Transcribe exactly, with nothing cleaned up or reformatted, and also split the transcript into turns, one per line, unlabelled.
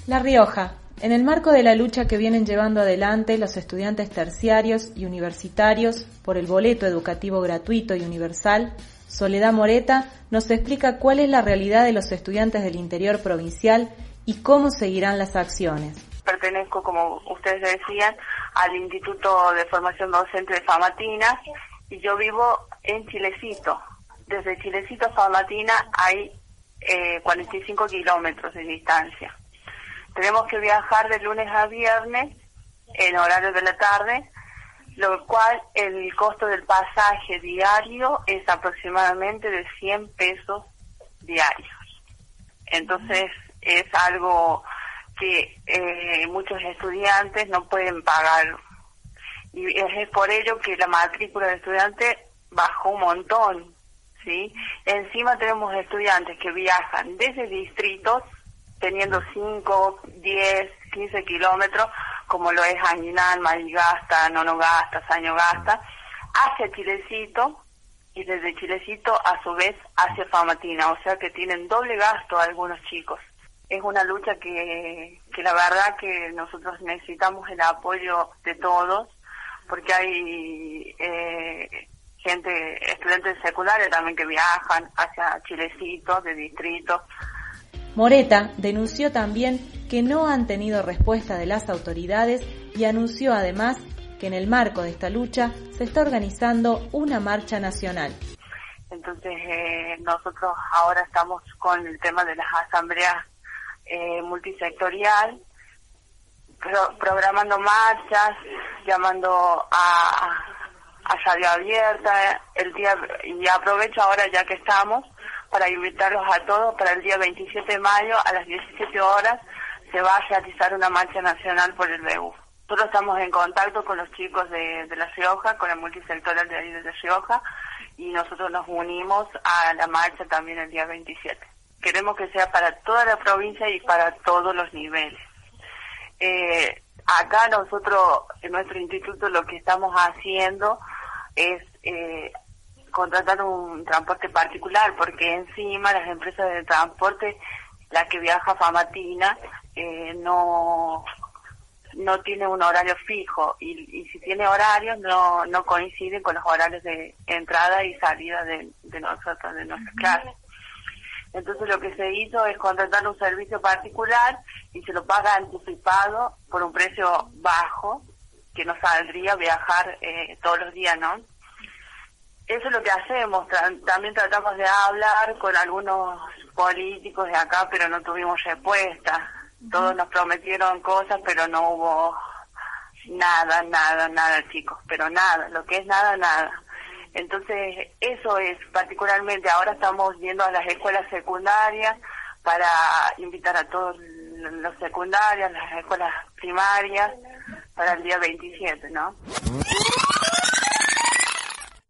La Rioja. En el marco de la lucha que vienen llevando adelante los estudiantes terciarios y universitarios por el boleto educativo gratuito y universal, Soledad Moreta nos explica cuál es la realidad de los estudiantes del interior provincial y cómo seguirán las acciones.
Pertenezco, como ustedes decían, al Instituto de Formación Docente de Famatina y yo vivo en Chilecito. Desde Chilecito a Famatina hay eh, cuarenta y cinco kilómetros de distancia. Tenemos que viajar de lunes a viernes en horario de la tarde, lo cual el costo del pasaje diario es aproximadamente de cien pesos diarios. Entonces es algo que eh, muchos estudiantes no pueden pagar y es por ello que la matrícula de estudiantes bajó un montón, ¿sí? Encima tenemos estudiantes que viajan desde distritos teniendo cinco, diez, quince kilómetros, como lo es Aguinal, Marigasta, Nonogasta, Sañogasta, hacia Chilecito y desde Chilecito a su vez hacia Famatina, o sea que tienen doble gasto algunos chicos. Es una lucha que, que la verdad que nosotros necesitamos el apoyo de todos, porque hay eh, gente, estudiantes de secundaria también que viajan hacia Chilecito, de distrito.
Moreta denunció también que no han tenido respuesta de las autoridades y anunció además que en el marco de esta lucha se está organizando una marcha nacional.
Entonces eh, nosotros ahora estamos con el tema de las asambleas eh, multisectorial, pro, programando marchas, llamando a, a radio abierta, el día, y aprovecho ahora ya que estamos para invitarlos a todos para el día veintisiete de mayo a las diecisiete horas se va a realizar una marcha nacional por el B U. Nosotros estamos en contacto con los chicos de, de La Rioja, con el multisectorial de ahí de La Rioja, y nosotros nos unimos a la marcha también el día veintisiete. Queremos que sea para toda la provincia y para todos los niveles. Eh, acá nosotros, en nuestro instituto, lo que estamos haciendo es eh, contratar un transporte particular, porque encima las empresas de transporte, la que viaja a Famatina, eh, no no tiene un horario fijo y, y si tiene horarios no no coinciden con los horarios de entrada y salida de, de nosotros, de nuestras clases. Entonces lo que se hizo es contratar un servicio particular y se lo paga anticipado por un precio bajo, que nos saldría viajar eh, todos los días, ¿no? Eso es lo que hacemos. También tratamos de hablar con algunos políticos de acá, pero no tuvimos respuesta. Todos nos prometieron cosas, pero no hubo nada, nada, nada, chicos. Pero nada, lo que es nada, nada. Entonces, eso es particularmente. Ahora estamos yendo a las escuelas secundarias para invitar a todos los secundarios, las escuelas primarias, para el día veintisiete, ¿no?